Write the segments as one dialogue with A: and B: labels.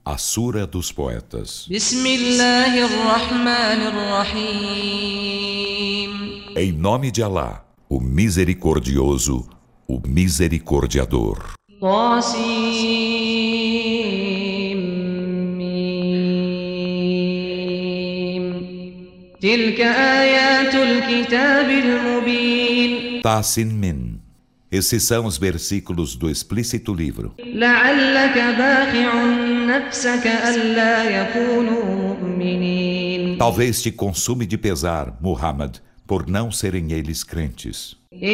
A: A Sura dos Poetas. Em nome de Alá, o Misericordioso, o Misericordiador. Tasin Min. Esses são os versículos do explícito livro. Talvez te consume de pesar, Muhammad, por não serem eles crentes.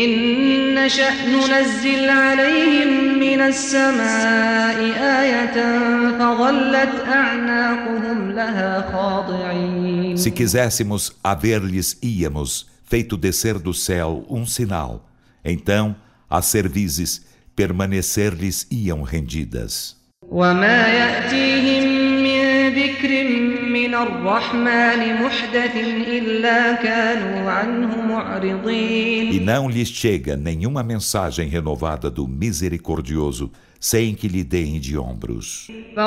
A: Se quiséssemos haver-lhes íamos feito descer do céu um sinal, então as cervizes permanecer-lhes iam rendidas. E não lhes chega nenhuma mensagem renovada do Misericordioso sem que lhe deem de ombros.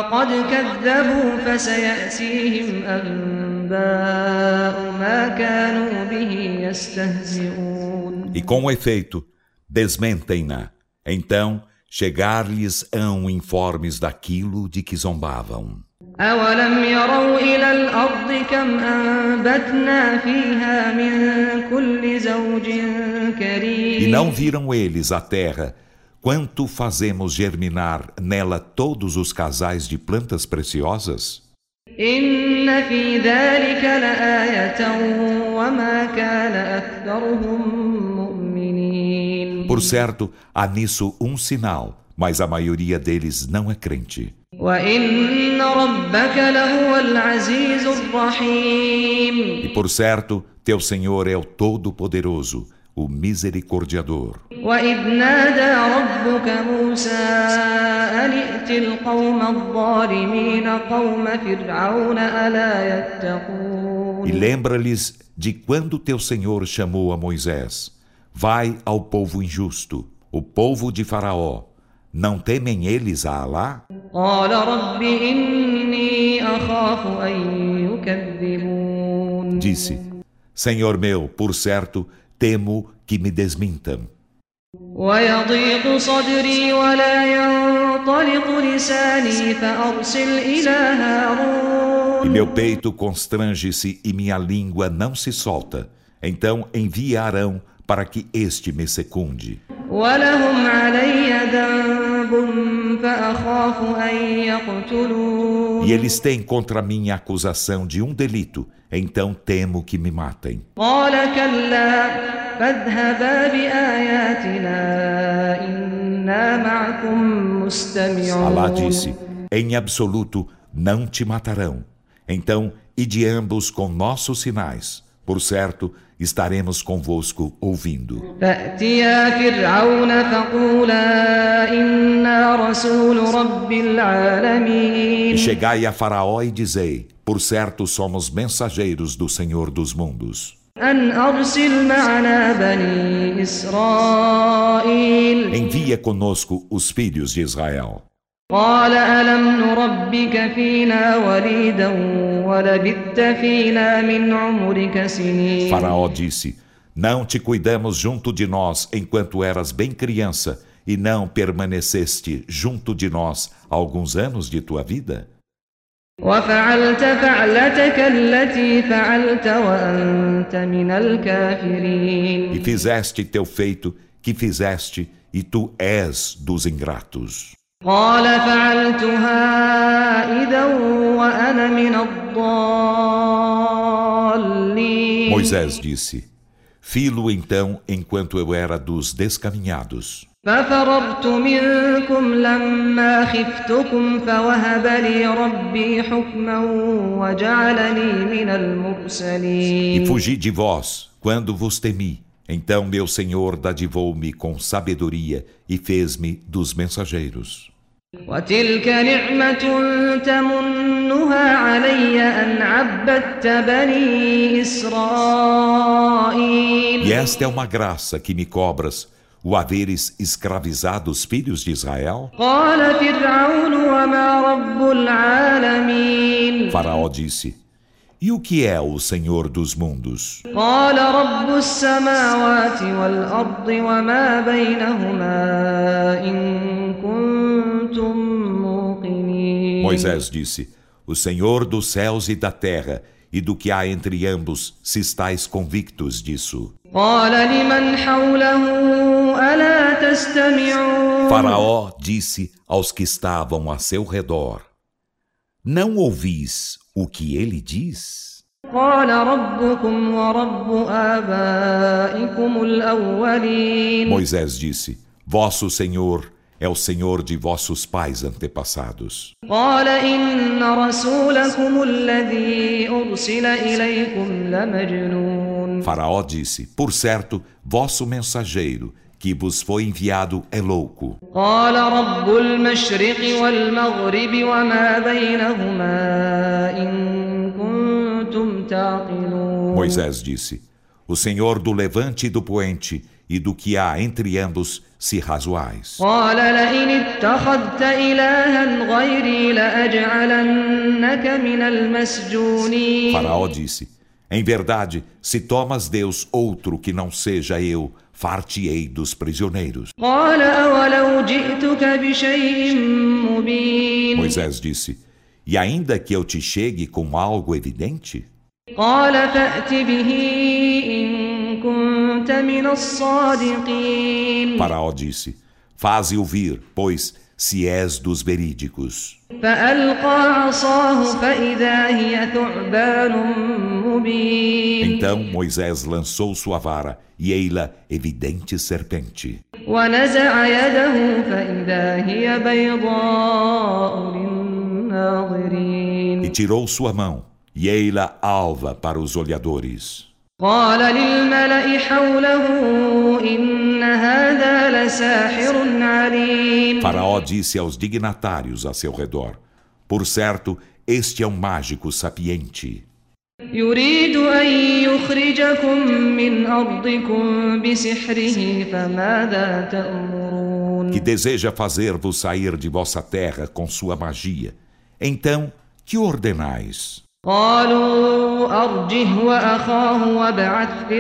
A: E com efeito desmentem-na, então chegar-lhes-ão informes daquilo de que zombavam. E não viram eles a terra, quanto fazemos germinar nela todos os casais de plantas preciosas? Por certo, há nisso um sinal, mas a maioria deles não é crente. E por certo, teu Senhor é o Todo-Poderoso, o Misericordiador. E lembra-lhes de quando teu Senhor chamou a Moisés: vai ao povo injusto, o povo de Faraó. Não temem eles a Alá? Disse: Senhor meu, por certo, temo que me desmintam. E meu peito constrange-se e minha língua não se solta. Então envia Arão para que este me secunde. E eles têm contra mim a acusação de um delito, então temo que me matem. Alá disse: em absoluto não te matarão. Então ide ambos com nossos sinais. Por certo, estaremos convosco ouvindo. E chegai a Faraó e dizei: por certo somos mensageiros do Senhor dos mundos. Envia conosco os filhos de Israel. Faraó disse: não te cuidamos junto de nós enquanto eras bem criança e não permaneceste junto de nós alguns anos de tua vida? E fizeste teu feito que fizeste e tu és dos ingratos. Moisés disse: fi-lo então enquanto eu era dos descaminhados. E fugi de vós quando vos temi. Então meu Senhor dadivou-me com sabedoria e fez-me dos mensageiros. E esta é uma graça que me cobras, o haveres escravizado os filhos de Israel?
B: قال فرعون وما رب العالمين
A: Faraó disse: E o que é o Senhor dos mundos?
B: قال رب السماوات والأرض وما بينهما إن كنتم موقنين
A: Moisés disse: O Senhor dos céus e da terra, e do que há entre ambos, se estáis convictos disso.
B: قال لمن حوله ألا تستمعون
A: Faraó disse aos que estavam a seu redor: Não ouvis o que ele diz?
B: قال ربكم ورب آبائكم الأولين
A: Moisés disse: Vosso Senhor é o Senhor de vossos pais antepassados.
B: قال إن رسولكم الذي أرسل إليكم لمجنون
A: Faraó disse: Por certo, vosso mensageiro que vos foi enviado é louco.
B: قال رب المشرق والمغرب وما بينهما إن كنتم تعقلون
A: Moisés disse: O Senhor do levante e do poente, e do que há entre ambos, se razoais.
B: قال لئن اتخذت إلها غيري لأجعلنك من المسجونين
A: Faraó disse: Em verdade, se tomas Deus outro que não seja eu, far-te-ei dos prisioneiros.
B: قال أولو جئتك بشيء مبين
A: Moisés disse: E ainda que eu te chegue com algo evidente?
B: قال فأت به إن كنت من الصادقين
A: Faraó disse: Faze-o vir, pois, se és dos verídicos.
B: فألقى عصاه فإذا هي ثعبان مبين
A: Então Moisés lançou sua vara, e ei-la evidente serpente.
B: ونزع يده فإذا هي بيضاء للناظرين
A: E tirou sua mão, e ei-la alva para os olhadores.
B: قال للملأ حوله إن هذا لساحر عليم
A: Faraó disse aos dignatários a seu redor: Por certo, este é um mágico sapiente,
B: يريد أن يخرجكم من أرضكم بسحره فماذا تأمرون
A: que deseja fazer-vos sair de vossa terra com sua magia. Então, que ordenais?
B: قالوا أرجه وأخاه وابعث في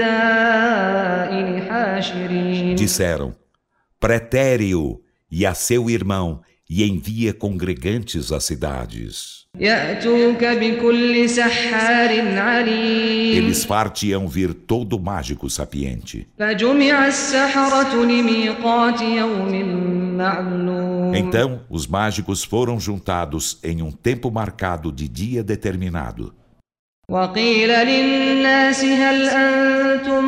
B: المدائن حاشرين
A: Disseram: Pretere-o e a seu irmão, e envia congregantes às cidades.
B: يأتوك بكل سحار عليم
A: Eles far-te-ão vir todo mágico sapiente.
B: فجمع السحرة لميقات يوم معلوم
A: Então os mágicos foram juntados em um tempo marcado de dia determinado.
B: وقيل للناس هل أنتم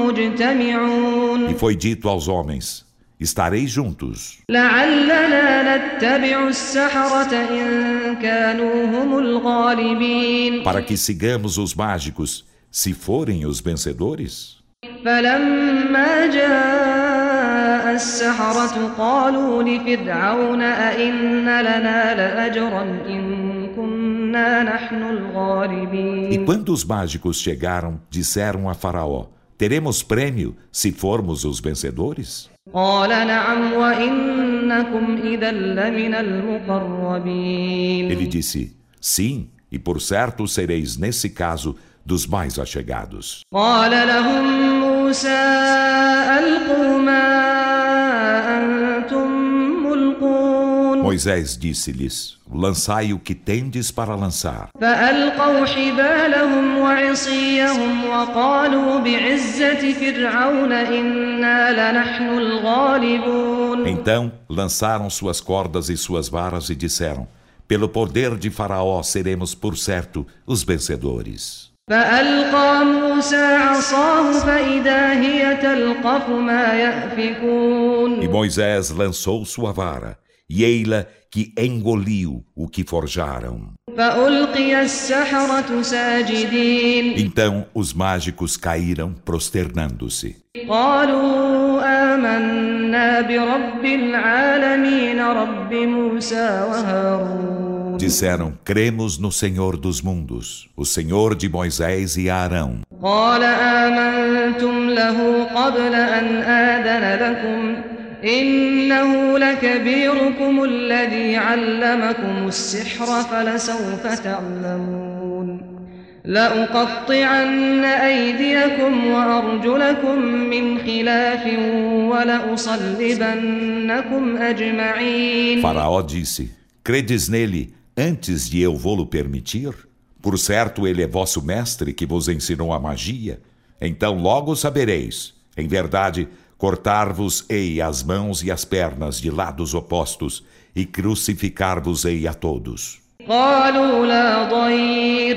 B: مجتمعون
A: E foi dito aos homens: Estareis juntos,
B: لعلنا نتبع السحرة إن كانوا هم الغالبين
A: para que sigamos os mágicos, se forem os vencedores?
B: فلما جاء السحرة قالوا لفرعون أئن لنا لأجرا إن كنا نحن
A: E
B: الغالبين
A: quando os mágicos chegaram, disseram a Faraó: Teremos prêmio se formos os vencedores?
B: قال نعم وإنكم إذا لمن المقربين
A: Ele disse: Sim, e por certo sereis nesse caso dos mais achegados.
B: قال لهم موسى ألقوا ما أنتم ملقون
A: Moisés disse-lhes: Lançai o que tendes para lançar.
B: فألقوا حبالهم وعصيهم وقالوا بعزة فرعون إنا لنحن الغالبون
A: Então lançaram suas cordas e suas varas e disseram: Pelo poder de Faraó seremos por certo os vencedores.
B: فألقى موسى عصاه فإذا هي تلقف ما يأفكون
A: E Moisés lançou sua vara, e ei-la que engoliu o que forjaram.
B: فألقي السحرة ساجدين
A: Então os mágicos caíram prosternando-se.
B: قالوا آمنا برب العالمين رب موسى وهارون
A: Disseram: Cremos no Senhor dos mundos, o Senhor de Moisés e Arão.
B: قال آمنتم له قبل أن آذن لكم إنه لكبيركم الذي علمكم السحر فلسوف تعلمون لأقطعن أيديكم وأرجلكم من خلاف ولأصلبنكم أجمعين.
A: Faraó disse: Credes nele antes de eu vô-lo permitir? Por certo, ele é vosso mestre que vos ensinou a magia. Então logo sabereis. Em verdade, cortar-vos-ei as mãos e as pernas de lados opostos e crucificar-vos-ei a todos.
B: قالوا لا ضير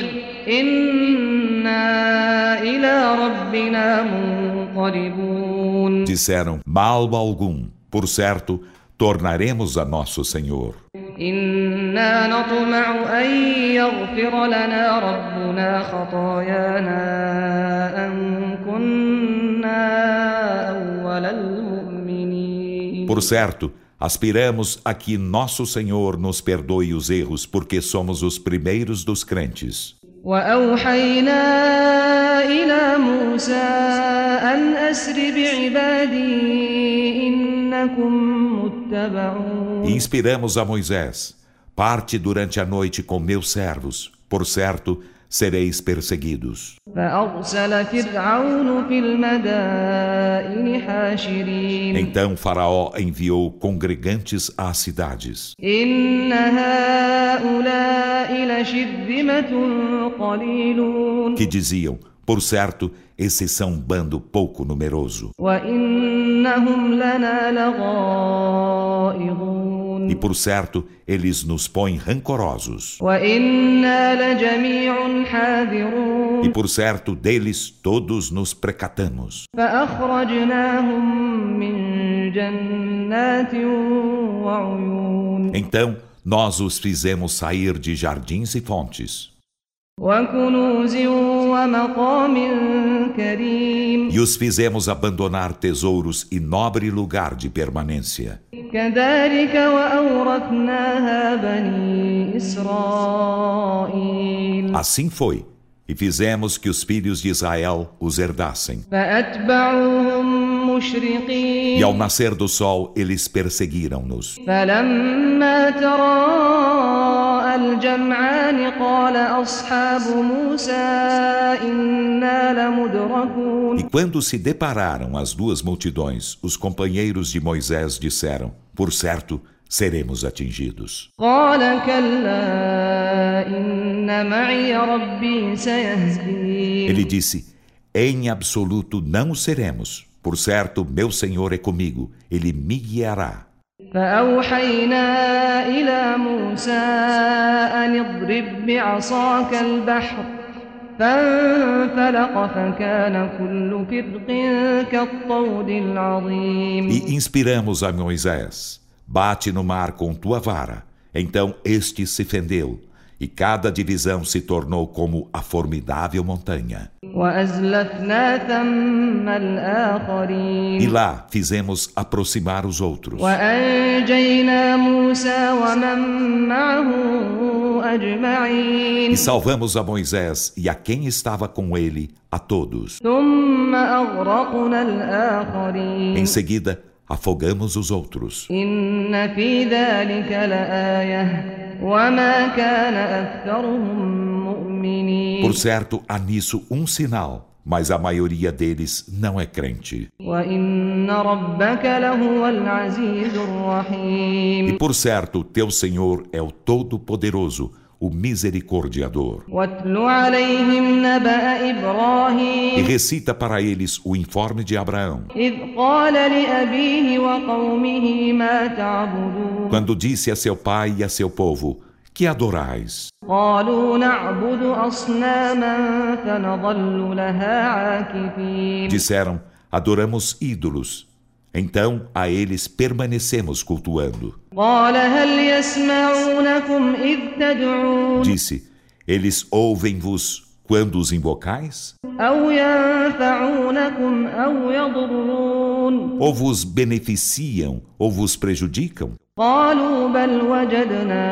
B: إنا إلى ربنا منقلبون.
A: Disseram: Mal algum. Por certo, tornaremos a nosso Senhor.
B: إنا نطمع أن يغفر لنا ربنا خطايانا أن كنا أول المؤمنين.
A: Por certo, aspiramos a que nosso Senhor nos perdoe os erros, porque somos os primeiros dos crentes.
B: وأوحينا إلى موسى أن أسر بعبادي إنكم متبعون.
A: E inspiramos a Moisés: Parte durante a noite com meus servos, por certo, sereis perseguidos.
B: فأرسل فرعون في المدائن حاشرين.
A: Então Faraó enviou congregantes às cidades.
B: إن هؤلاء لشرذمة قليلون.
A: Que diziam: Por certo, esses são um bando pouco numeroso.
B: وإنهم لنا لغائظون.
A: E por certo, eles nos põem rancorosos.
B: وإنا لجميع حاذرون.
A: E por certo, deles todos nos precatamos.
B: فأخرجناهم من جنات وعيون.
A: Então, nós os fizemos sair de jardins e fontes.
B: وكنوز ومقام كريم.
A: E os fizemos abandonar tesouros e nobre lugar de permanência.
B: كذلك وأورثناها بني إسرائيل.
A: Assim foi, e fizemos que os filhos de Israel os herdassem.
B: فأتبعوهم مشرقين.
A: E ao nascer do sol, eles perseguiram-nos.
B: فلما تراءى الجمعان قال أصحاب موسى إنا لمدركون.
A: E quando se depararam as duas multidões, os companheiros de Moisés disseram: Por certo, seremos atingidos.
B: قال كلا إن معي ربي سيهدين.
A: Ele disse: Em absoluto não o seremos. Por certo, meu Senhor é comigo. Ele me guiará.
B: فأوحينا إلى موسى أن اضرب بعصاك البحر فانفلق فكان كل فرق كالطود العظيم.
A: E inspiramos a Moisés: Bate no mar com tua vara. Então este se fendeu, e cada divisão se tornou como a formidável montanha.
B: وأزلفنا ثم الآخرين.
A: E lá fizemos aproximar os outros.
B: وأنجينا موسى ومن معه أجمعين.
A: E salvamos a Moisés e a quem estava com ele, a todos.
B: ثم أغرقنا الآخرين.
A: Em seguida, afogamos os outros.
B: إن في ذلك لآية وما كان أكثرهم مؤمنين.
A: Por certo, há nisso um sinal, mas a maioria deles não é crente.
B: وإن ربك لهو العزيز الرحيم.
A: E por certo, teu Senhor é o Todo-Poderoso, o Misericordiador.
B: واتل عليهم نبأ
A: E
B: إبراهيم
A: recita para eles o informe de Abraão,
B: إذ قال لأبيه وقومه ما تعبدون.
A: quando disse a seu pai e a seu povo: Que adorais?
B: قالوا نعبد أصناما فنظل لها عاكفين.
A: Disseram: Adoramos ídolos. Então a eles permanecemos cultuando.
B: قال هل يسمعونكم إذ تدعون
A: Disse: Eles ouvem-vos quando os invocais?
B: أو ينفعونكم أو يضرون.
A: Ou vos beneficiam ou vos prejudicam?
B: قالوا بل وجدنا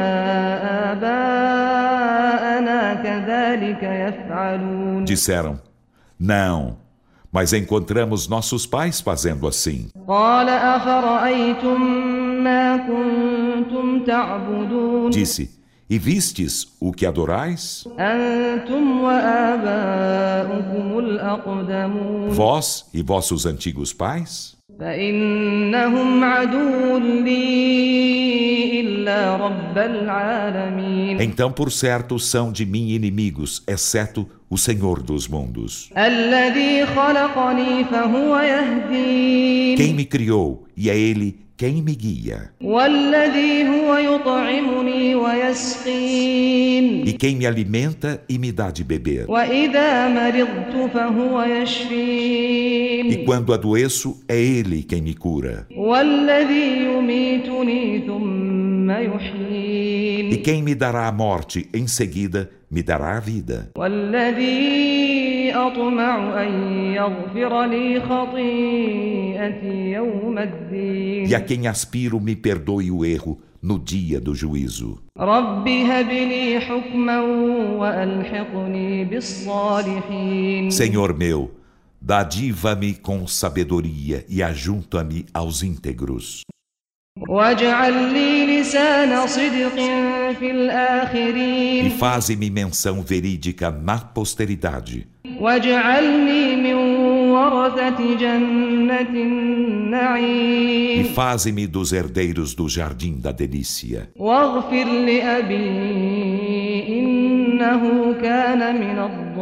B: آباءنا كذلك يفعلون.
A: Disseram: Não, mas encontramos nossos pais fazendo assim.
B: قال أفرأيتم ما كنتم تعبدون
A: Disse: E vistes o que adorais?
B: أنتم وآباؤكم الأقدمون
A: Vós e vossos antigos pais?
B: فإنهم عدو لي إلا رب العالمين
A: Então, por certo, são de mim inimigos, exceto o Senhor dos mundos.
B: الذي خلقني فهو يهدين
A: Quem me criou, e é Ele quem me guia.
B: والذي هو يطعمني ويسقين
A: E quem me alimenta e me dá de beber.
B: وإذا مرضت فهو يشفين
A: E quando adoeço, é Ele quem me cura.
B: والذي يميتني ثم يحيين
A: E quem me dará a morte, em seguida, me dará a vida.
B: والذي أطمع أن يغفر لي خطيئتي يوم الدين
A: E a quem aspiro me perdoe o erro no dia do juízo.
B: رب هب لي حكما وألحقني بالصالحين
A: Senhor meu, dadiva-me com sabedoria e ajunta-me aos íntegros.
B: واجعل لي لسان صدق في
A: E
B: الآخرين
A: faze-me menção verídica na posteridade.
B: واجعلني من ورثة جنة
A: E
B: النعيم
A: faze-me dos herdeiros do jardim da delícia.
B: واغفر لأبي إنه كان من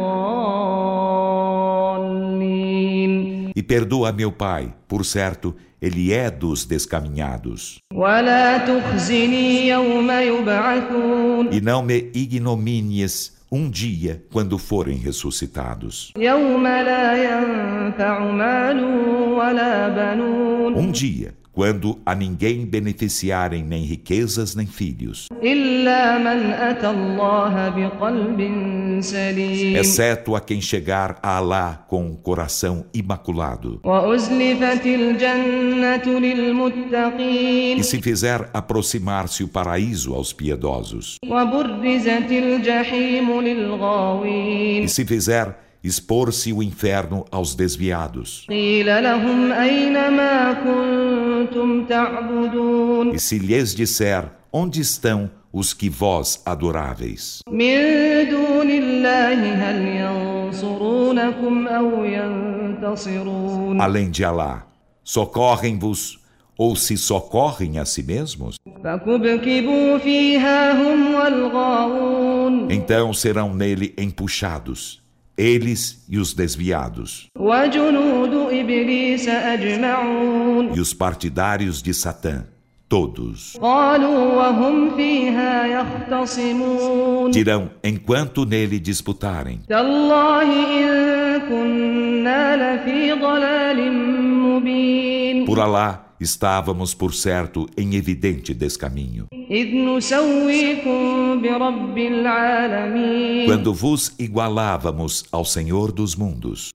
B: الضالين
A: E perdoa meu pai, por certo, ele é dos descaminhados.
B: ولا تخزني يوم يبعثون
A: E não me ignomínies dia quando forem ressuscitados.
B: يوم لا ينفع مال ولا بنون
A: Dia quando a ninguém beneficiarem nem riquezas nem filhos,
B: إلا من أتى الله بقلب سليم
A: exceto a quem chegar a Alá com um coração imaculado.
B: وأزلفت الجنة للمتقين
A: E se fizer aproximar-se o paraíso aos piedosos,
B: وبرزت الجحيم للغاوين
A: e se fizer expor-se o inferno aos desviados,
B: قيل لهم أين ما كنتم تعبدون
A: e se lhes disser: onde estão os que vós adoráveis?
B: من دون الله هل ينصرونكم أو ينتصرون
A: Além de Alá, socorrem-vos ou se socorrem a si mesmos?
B: فكبكبوا فيها هم والغاوون
A: Então serão nele empuxados, eles e os desviados,
B: وجنود إبليس أجمعون
A: e os partidários de Satã, todos.
B: قالوا وهم فيها يختصمون
A: Dirão, enquanto nele disputarem:
B: تالله إن كنا لفي ضلال مبين
A: por Alá, estávamos, por certo, em evidente descaminho,
B: إذ نسويكم برب العالمين
A: quando vos igualávamos ao Senhor dos mundos,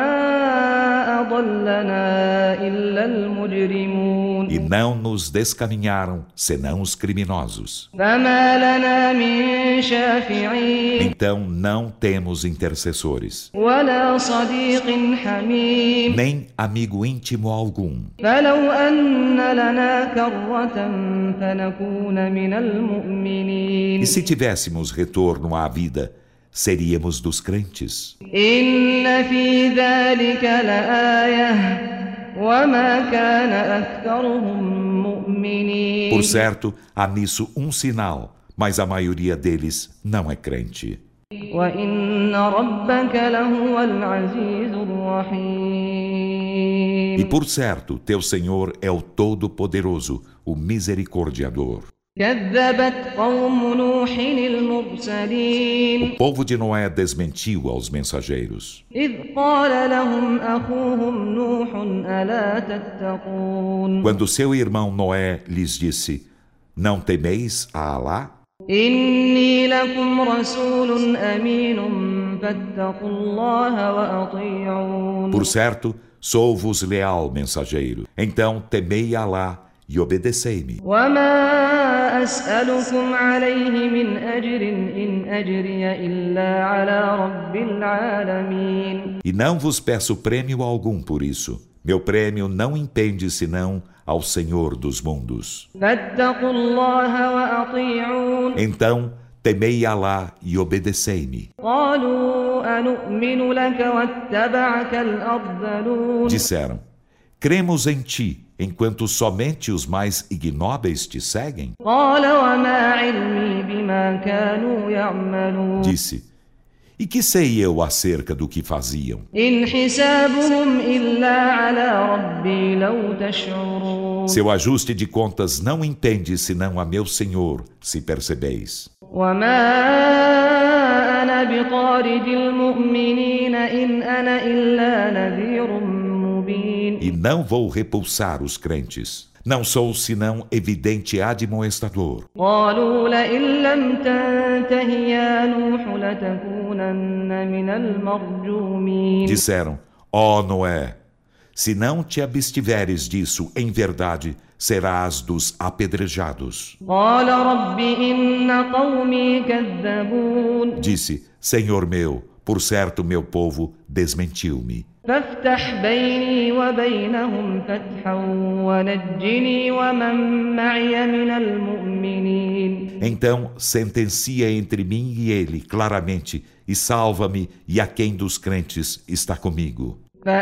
B: وما أضلنا إلا المجرمون
A: e não nos descaminharam, senão os criminosos.
B: فما لنا من شافعين
A: Então não temos intercessores,
B: ولا صديق حميم
A: nem amigo íntimo algum.
B: فلو أن لنا كرة فنكون من المؤمنين
A: E se tivéssemos retorno à vida, seríamos dos crentes.
B: إن في ذلك لآية وما كان أكثرهم مؤمنين
A: Por certo, há nisso um sinal, mas a maioria deles não é crente.
B: وإن ربك لهو العزيز الرحيم
A: E por certo, teu Senhor é o Todo-Poderoso, o Misericordiador.
B: كذبت قوم نوح المرسلين
A: O povo de Noé desmentiu aos mensageiros,
B: إذ قال لهم أخوهم نوح ألا تتقون
A: quando seu irmão Noé lhes disse: não temeis a Alá?
B: إني لكم رسول أمين فاتقوا الله وأطيعون
A: Por certo, sou-vos leal mensageiro. Então temei a Alá e obedecei-me.
B: وما أسألكم عليه من أجر إن أجري إلا على رب العالمين.
A: E não vos peço prêmio algum por isso. Meu prêmio não impende senão ao Senhor dos mundos.
B: فاتقوا الله وأطيعون.
A: Então, temei Alá e obedecei-me.
B: قالوا أنؤمن لك واتبعك الأرذلون.
A: Disseram, cremos em ti, enquanto somente os mais ignóbeis te seguem?
B: قال وما علمي بما كانوا يعملون.
A: Disse, e que sei eu acerca do que faziam?
B: إن حسابهم إلا على ربي لو تشعرون.
A: Seu ajuste de contas não entende senão a meu Senhor, se percebeis.
B: وما أنا بطارد المؤمنين إن أنا إلا نذير مبين.
A: E não vou repulsar os crentes. Não sou senão evidente admoestador.
B: قالوا لئن لم تنته يا نوح لتكونن من المرجومين.
A: Disseram, ó Noé, se não te abstiveres disso, em verdade, serás dos apedrejados.
B: قال رب إن قومي كذبون.
A: Disse, Senhor meu, por certo meu povo desmentiu-me.
B: فافتح بيني وبينهم فتحا ونجني ومن معي من المؤمنين.
A: Então sentencia entre mim e ele claramente, e salva-me e a quem dos crentes está comigo.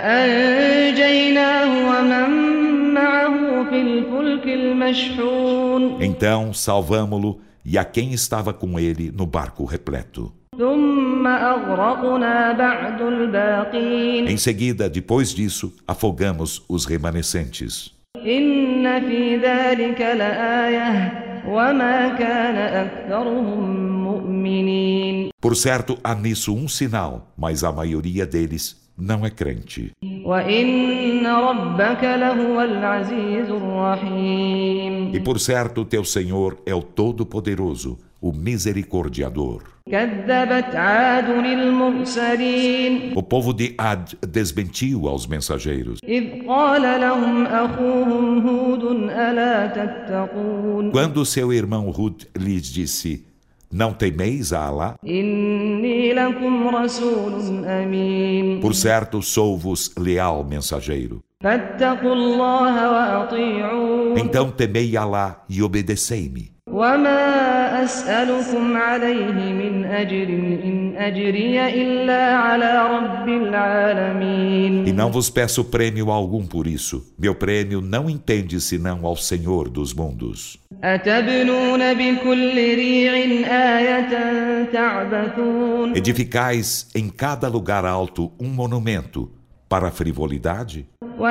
B: فأنجيناه ومن معه في الفلك المشحون.
A: Então salvamo-lo e a quem estava com ele no barco repleto.
B: ثم أغرقنا بعد الباقين.
A: Em seguida, depois disso, afogamos os remanescentes.
B: إن في ذلك لآية وما كان أكثرهم مؤمنين.
A: Por certo, há nisso um sinal, mas a maioria deles não é crente.
B: وإن ربك لهو العزيز الرحيم.
A: E por certo, teu Senhor é o Todo-Poderoso, o Misericordiador.
B: كذبت عاد المرسلين.
A: O povo de Ad desmentiu aos mensageiros.
B: إذ قال لهم أخوهم هود ألا تتقون.
A: Quando seu irmão Hud lhes disse, não temeis a Alá?
B: إني لكم رسول أمين.
A: Por certo, sou-vos leal mensageiro.
B: فاتقوا الله وأطيعون.
A: Então temei Alá e obedecei-me.
B: وما أسألكم عليه من أجر إن أجري إلا على رب العالمين.
A: E não vos peço prêmio algum por isso. Meu prêmio não entende senão ao Senhor dos mundos.
B: أتبنون بكل ريع آية تعبثون.
A: Edificais em cada lugar alto um monumento para a frivolidade?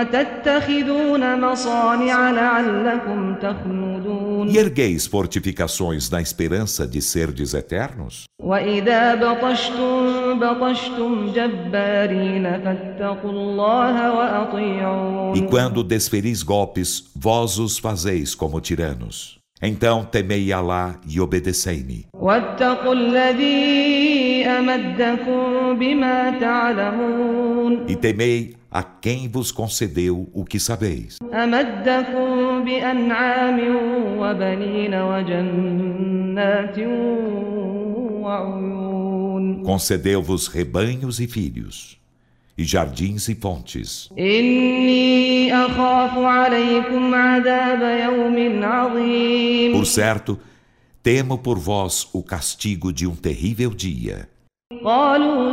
B: وتتخذون مصانع لعلكم تخلدون.
A: E ergueis fortificações na esperança de serdes eternos?
B: وإذا بطشتم بطشتم جبارين فاتقوا الله وأطيعون.
A: E quando desferis golpes, vós os fazeis como tiranos. Então temei Alá e obedecei-me.
B: واتقوا الذي أمدكم بما تعلمون.
A: E temei a quem vos concedeu o que sabeis.
B: أمدكم بأنعام وبنين وجنات وعيون.
A: Concedeu-vos rebanhos e filhos, e jardins e fontes.
B: إني أخاف عليكم عذاب يوم عظيم.
A: Por certo, temo por vós o castigo de um terrível dia.
B: قالوا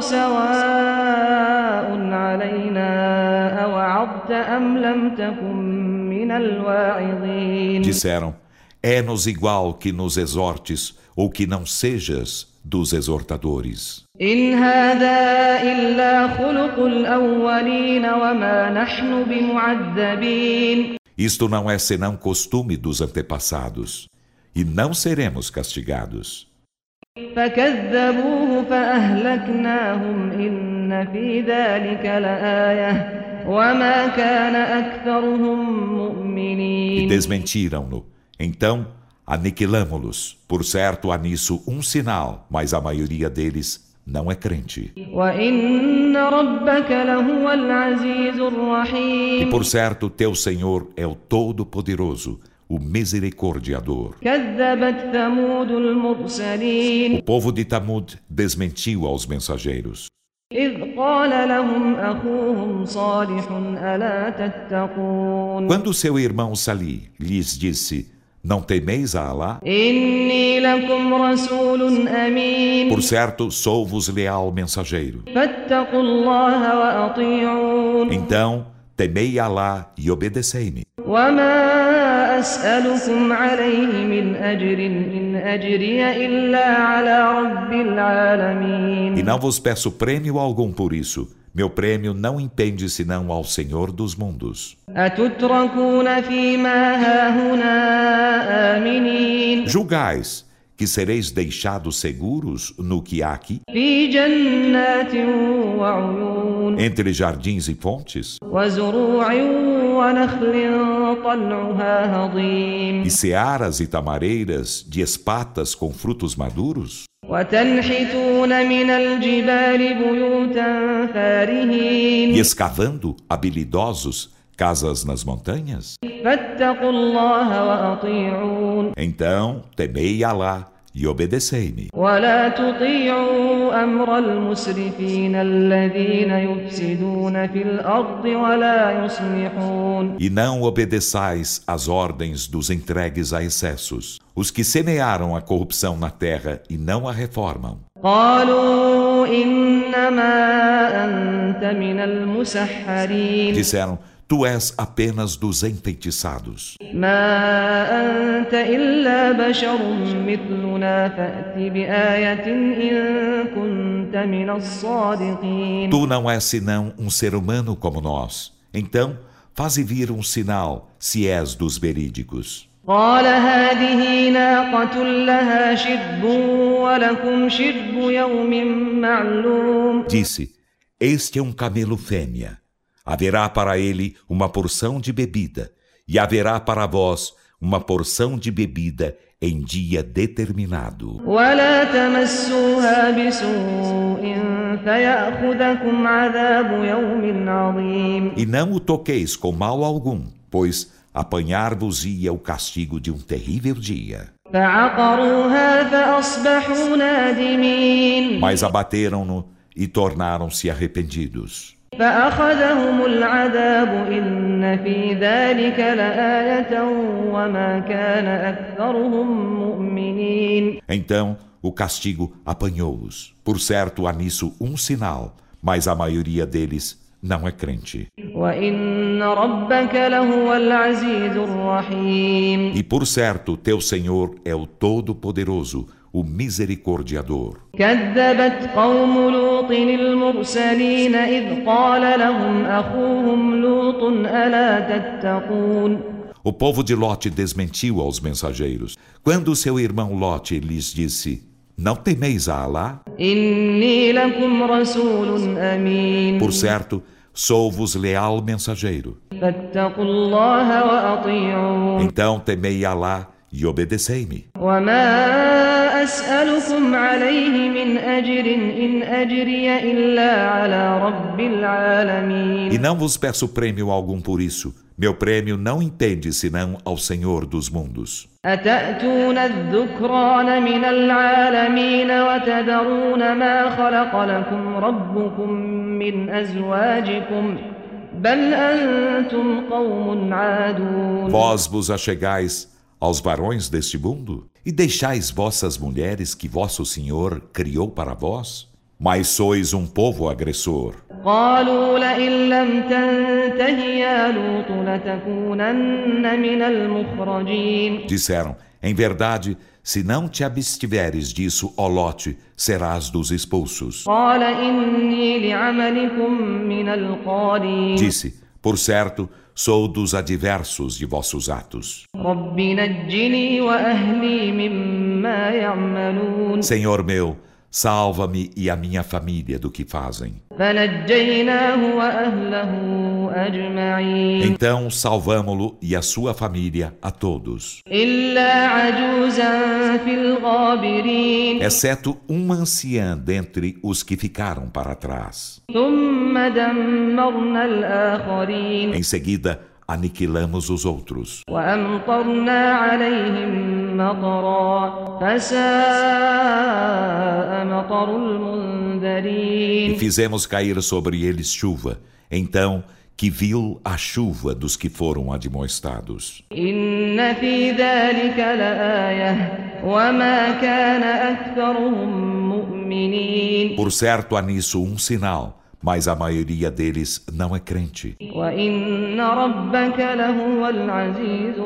B: سواء علينا أوعظت أم لم تكن من الواعظين.
A: Disseram, é-nos igual que nos exortes ou que não sejas dos exortadores.
B: إن هذا إلا خلق الأولين وما نحن بمعذبين.
A: Isto não é senão costume dos antepassados, e não seremos castigados.
B: فكذبوه فأهلكناهم إن في ذلك لآية وما كان أكثرهم
A: E
B: مؤمنين.
A: desmentiram-no. Então, aniquilamo-los. Por certo, há nisso um sinal, mas a maioria deles não é crente.
B: وإن ربك لهو العزيز
A: E
B: الرحيم.
A: por certo, teu Senhor é o Todo-Poderoso, o misericordiador.
B: كذبت ثمود المرسلين
A: O povo de Tamud desmentiu aos mensageiros.
B: إذ قال لهم أخوهم صالح ألا تتقون
A: Quando seu irmão Salih lhes disse: Não temeis a Alá?
B: إني لكم رسول أمين
A: Por certo, sou-vos leal mensageiro.
B: فاتقوا الله وأطيعون
A: Então, temei Alá e obedecei-me.
B: وما أسألكم عليه من أجر إن أجري إلا على رب
A: E
B: العالمين
A: não vos peço prêmio algum por isso. Meu prêmio não impende senão ao Senhor dos mundos.
B: أتتركون فيما هاهنا آمنين
A: Julgais que sereis deixados seguros no que há aqui,
B: في جنات وعيون
A: entre jardins e fontes,
B: وزروع ونخل طلعها هضيم
A: e searas e tamareiras de espatas com frutos maduros?
B: وتنحتون من الجبال بيوتا فارهين
A: E escavando, habilidosos, casas nas montanhas?
B: فاتقوا الله وأطيعون
A: Então, temei Alá e obedecei-me.
B: ولا تطيعوا أمر المسرفين الذين يفسدون في الأرض ولا يصلحون
A: E não obedeçais às ordens dos entregues a excessos, os que semearam a corrupção na terra e não a reformam.
B: قالوا إنما أنت من المسحرين
A: Disseram: Tu és apenas dos enfeitiçados.
B: ما أنت إلا بشر مثلنا فأت بآية إن كنت من الصادقين
A: Tu não és senão um ser humano como nós. Então, faze vir um sinal, se és dos verídicos.
B: قال هذه ناقة لها شرب ولكم شرب يوم معلوم
A: Disse: Este é um camelo fêmea. Haverá para ele uma porção de bebida, e haverá para vós uma porção de bebida em dia determinado.
B: ولا تمسوها بسوء فيأخذكم عذاب يوم عظيم
A: E não o toqueis com mal algum, pois apanhar-vos-ia o castigo de um terrível dia.
B: فعقروها فأصبحوا نادمين
A: Mas abateram-no e tornaram-se arrependidos.
B: فأخذهم العذاب إن في ذلك لآية وما كان أكثرهم مؤمنين
A: Então o castigo apanhou-os. Por certo, há nisso um sinal, mas a maioria deles não é crente.
B: وإن ربك لهو العزيز الرحيم
A: E por certo, teu Senhor é o Todo-Poderoso, o Misericordiador.
B: كذبت قوم لوط المرسلين إذ قال لهم أخوهم لوط ألا تتقون
A: O povo de Lote desmentiu aos mensageiros. Quando seu irmão Lote lhes disse: Não temeis a Alá?
B: إني لكم رسول أمين
A: Por certo, sou-vos leal mensageiro.
B: فاتقوا الله وأطيعون
A: Então temei Alá e obedecei-me.
B: وما أسألكم عليه من أجر إن أجري إلا على رب
A: E
B: العالمين
A: não vos peço prêmio algum por isso. Meu prêmio não impende senão ao Senhor dos mundos.
B: أتأتون الذكران من العالمين وتذرون ما خلق لكم ربكم من أزواجكم بل أنتم قوم عادون
A: Vós vos achegais aos varões deste mundo e deixais vossas mulheres que vosso Senhor criou para vós? Mas sois um povo agressor.
B: قالوا لئن لم تنته يا لوط لتكونن من المخرجين
A: Disseram: Em verdade, se não te abstiveres disso, ó Lote, serás dos expulsos.
B: قال إني لعملكم من القالين
A: Disse: Por certo, sou dos adversos de vossos atos.
B: رب نجني وأهلي مما يعملون
A: Senhor meu, salva-me e a minha família do que fazem.
B: فنجيناه وأهله أجمعين
A: Então salvamo-lo e a sua família a todos,
B: إلا عجوزا في الغابرين
A: exceto uma anciã dentre os que ficaram para trás.
B: ثم دمرنا الآخرين
A: Em seguida, aniquilamos os outros.
B: وأمطرنا عليهم مطرا فساء مطر المنذرين.
A: E fizemos cair sobre eles chuva. Então, que vil a chuva dos que foram admoestados.
B: إن في ذلك لآية وما كان أكثرهم مؤمنين.
A: Por certo, há nisso um sinal, mas a maioria deles não é crente.
B: وإن ربك لهو العزيز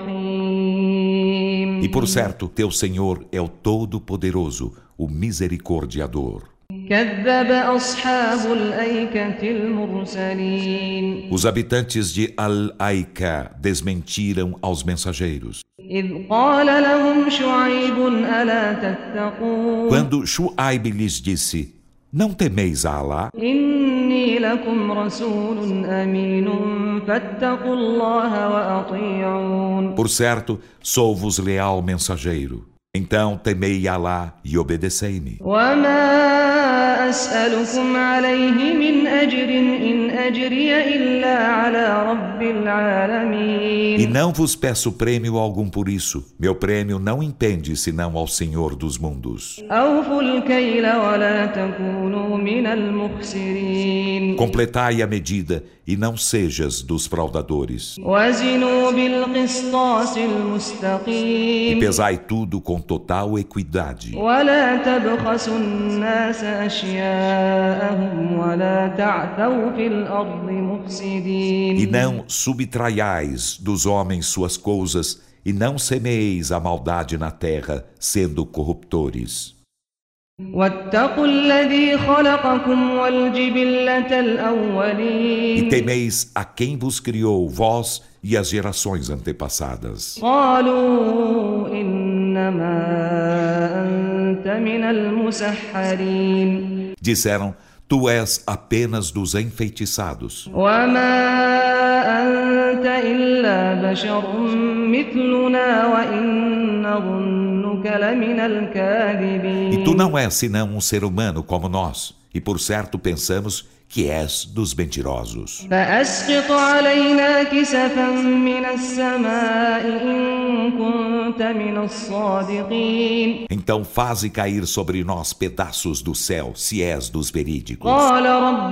B: الرحيم.
A: E por certo, teu Senhor é o Todo-Poderoso, o Misericordiador.
B: كذب أصحاب الأيكة المرسلين.
A: Os habitantes de Al-Aika desmentiram aos mensageiros.
B: إذ قال لهم شعيب ألا تتقون.
A: Quando Shuaib lhes disse: Não temeis a Alá?
B: إني لكم رسول أمين فاتقوا الله وأطيعون.
A: Por certo, sou-vos leal mensageiro. Então temei Alá e obedecei-me.
B: وما أسألكم عليه من أجر إن أجري إلا على رب
A: E
B: العالمين.
A: não vos peço prêmio algum por isso. Meu prêmio não impende senão ao Senhor dos mundos.
B: أوفوا الكيل ولا تكونوا من المخسرين.
A: Completai a medida e não sejas dos fraudadores.
B: وزنوا بالقسطاس
A: E
B: المستقيم.
A: pesai tudo com total equidade.
B: ولا تبخسوا الناس أشياءهم ولا تعثوا في الأرض
A: E
B: مفسدين.
A: não subtraiais dos homens suas coisas, e não semeeis a maldade na terra, sendo corruptores.
B: واتقوا الذي خلقكم والجبلة
A: E
B: الأولين.
A: temeis a quem vos criou, vós e as gerações antepassadas.
B: قالوا إنما أنت من المسحرين.
A: Disseram: Tu és apenas dos enfeitiçados.
B: وما أنت إلا بشر مثلنا وإن نظنك لمن
A: E
B: الكاذبين.
A: tu não és senão um ser humano como nós, e por certo pensamos que és dos mentirosos.
B: فأسقط علينا كسفا من السماء إن كنت من الصادقين.
A: Então faze cair sobre nós pedaços do céu, se és dos verídicos.
B: قال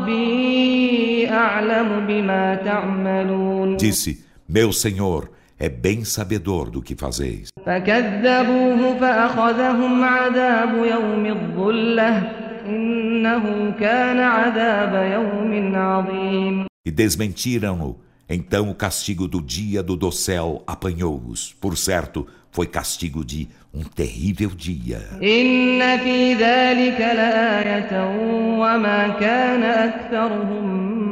B: ربي أعلم بما تعملون.
A: Disse: Meu Senhor é bem sabedor do que fazeis.
B: فكذبوه فأخذهم عذاب يوم الظلة إنه كان عذاب يوم عظيم.
A: E desmentiram-no. Então o castigo do dia do dossel apanhou-os. Por certo, foi castigo de um terrível dia.
B: إن في ذلك لآية وما كان أكثرهم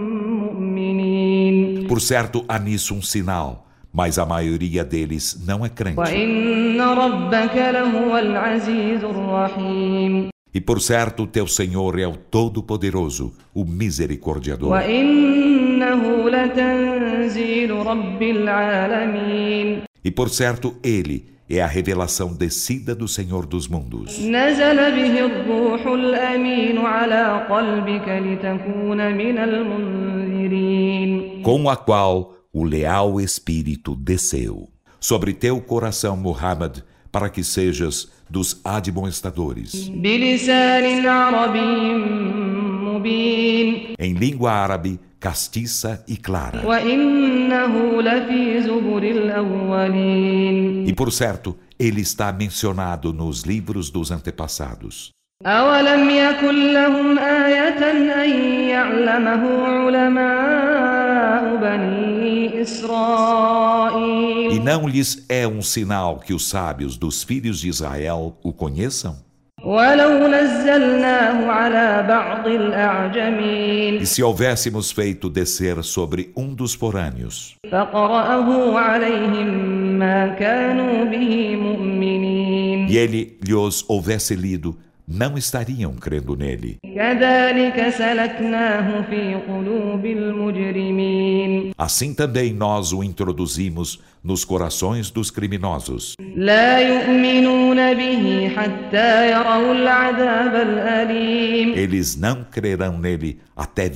B: مؤمنين.
A: Por certo, há nisso um sinal, mas a maioria deles não é crente.
B: وإن ربك لهو العزيز الرحيم.
A: E por certo, teu Senhor é o Todo-Poderoso, o Misericordiador.
B: وإنه لتنزيل رب العالمين.
A: E por certo, Ele é a revelação descida do Senhor dos mundos,
B: نزل به الروح الأمين على قلبك لتكون من المنذرين.
A: com a qual o leal Espírito desceu sobre teu coração, Muhammad, para que sejas dos admoestadores.
B: بلسان عربي مبين.
A: Em língua árabe, castiça e clara.
B: وإنه لفي زبر الأولين.
A: E por certo, ele está mencionado nos livros dos antepassados.
B: أولم يكن لهم آية أن يعلمه علماء بني إسرائيل.
A: E não lhes é um sinal que os sábios dos filhos de Israel o conheçam?
B: ولو نزلناه على بعض الأعجمين
A: E se houvéssemos feito descer sobre um dos forâneos,
B: فقرأه عليهم ما كانوا به مؤمنين.
A: e ele lhes houvesse lido, não estariam crendo nele.
B: كذلك سلكناه في قلوب المجرمين.
A: Assim também nós o introduzimos nos corações dos criminosos.
B: لا يؤمنون به حتى يروا العذاب الأليم.
A: Eles não crerão nele até verem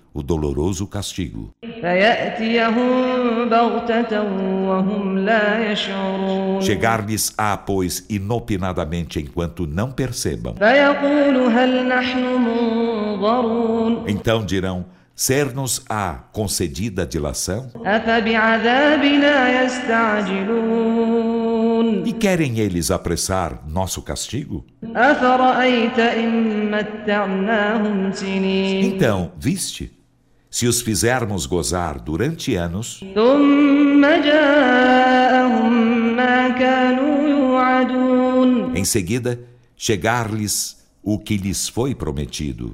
A: o doloroso castigo.
B: فيأتيهم بغتة وهم لا يشعرون
A: Chegar-lhes-á, pois, inopinadamente enquanto não percebam.
B: فيقول هل نحن منظرون
A: Então dirão, ser-nos-á concedida a dilação?
B: أفبعذابنا يستعجلون
A: E querem eles apressar nosso castigo?
B: أفرأيت إن متعناهم سنين
A: Então, viste? Se os fizermos gozar durante anos,
B: ثم جاءهم ما كانوا يوعدون
A: em seguida, chegar-lhes o que lhes foi prometido.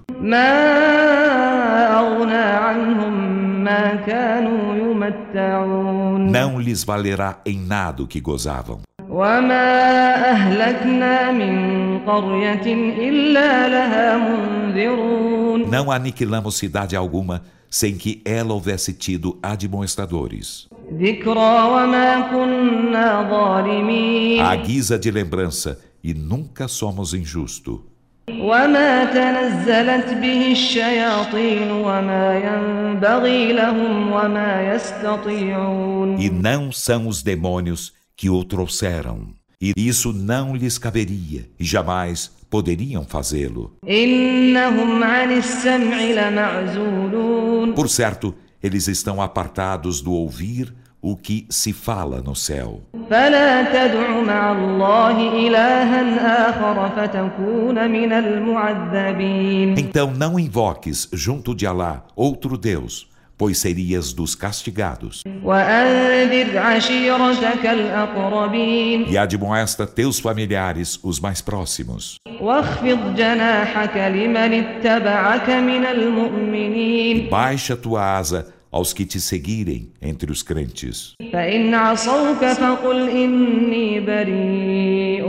B: ما أغنى عنهم ما كانوا يمتعون
A: Não lhes valerá em nada o que gozavam.
B: وما أهلكنا من قرية إلا لها منذرون
A: Não aniquilamos cidade alguma sem que ela houvesse tido admoestadores.
B: ذكرى وما كنا ظالمين
A: À guisa de lembrança, e nunca somos injustos.
B: وما تنزلت به الشياطين وما ينبغي لهم وما يستطيعون
A: E não são os demônios que o trouxeram. E isso não lhes caberia, e jamais poderiam fazê-lo.
B: إنهم عن السمع لمعزولون
A: Por certo, eles estão apartados do ouvir o que se fala no céu.
B: فلا تدع مع الله إلها آخر فتكون من المعذبين
A: Então não invoques junto de Alá outro Deus, pois serias dos castigados.
B: وأنذر عشيرتك الأقربين
A: E admoesta teus familiares, os mais próximos.
B: واخفض جناحك لمن اتبعك من المؤمنين
A: Baixa tua asa aos que te seguirem entre os crentes.
B: فإن عصوك فقل إني بريء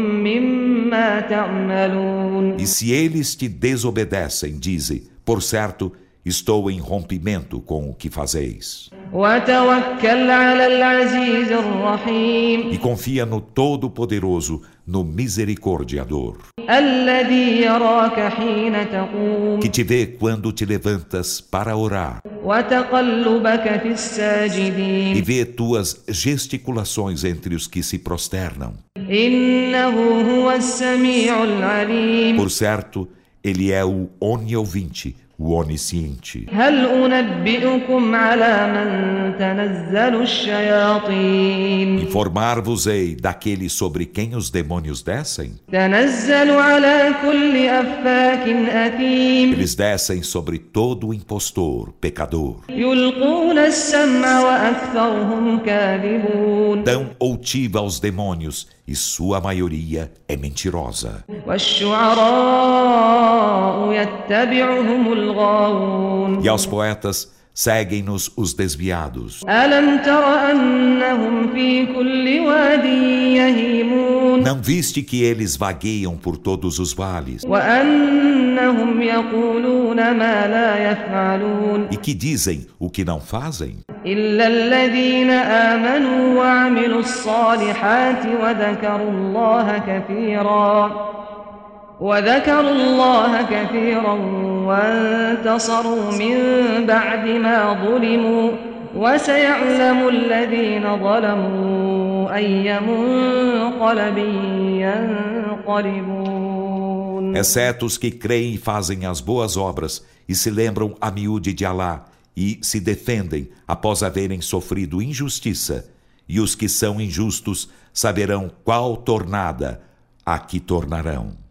B: مما تعملون
A: E se eles te desobedecem, dize, por certo, estou em rompimento com o que fazeis.
B: وتوكل على العزيز الرحيم
A: E confia no Todo-Poderoso, no Misericordiador,
B: الذي يراك حين تقوم
A: que te vê quando te levantas para orar
B: وتقلبك في
A: e
B: الساجدين
A: vê tuas gesticulações entre os que se prosternam.
B: إنه هو السميع العليم
A: Por certo, ele é o oniovinte, o onisciente.
B: هل أنبئكم على من تنزل الشياطين
A: Informar-vos-ei daquele sobre quem os demônios descem?
B: تنزل على كل أفاك أثيم
A: Eles descem sobre todo impostor, pecador.
B: يلقون السمع وأكثرهم كاذبون
A: Dão outiva aos demônios e sua maioria é mentirosa.
B: والشعراء يتبعهم الغاوون
A: E aos poetas seguem-nos os desviados.
B: ألم تر أنهم في كل واد يهيمون
A: Não viste que eles vagueiam por todos os vales
B: وأنهم يقولون ما لا يفعلون
A: e que dizem o que não fazem?
B: إلا الذين آمنوا وعملوا الصالحات وذكروا الله كثيرا وانتصروا من بعد ما ظلموا وسيعلم الذين ظلموا أي منقلب ينقلبون
A: Exceto os que creem e fazem as boas obras e se lembram a miúde de Alá e se defendem após haverem sofrido injustiça, e os que são injustos saberão qual tornada a que tornarão.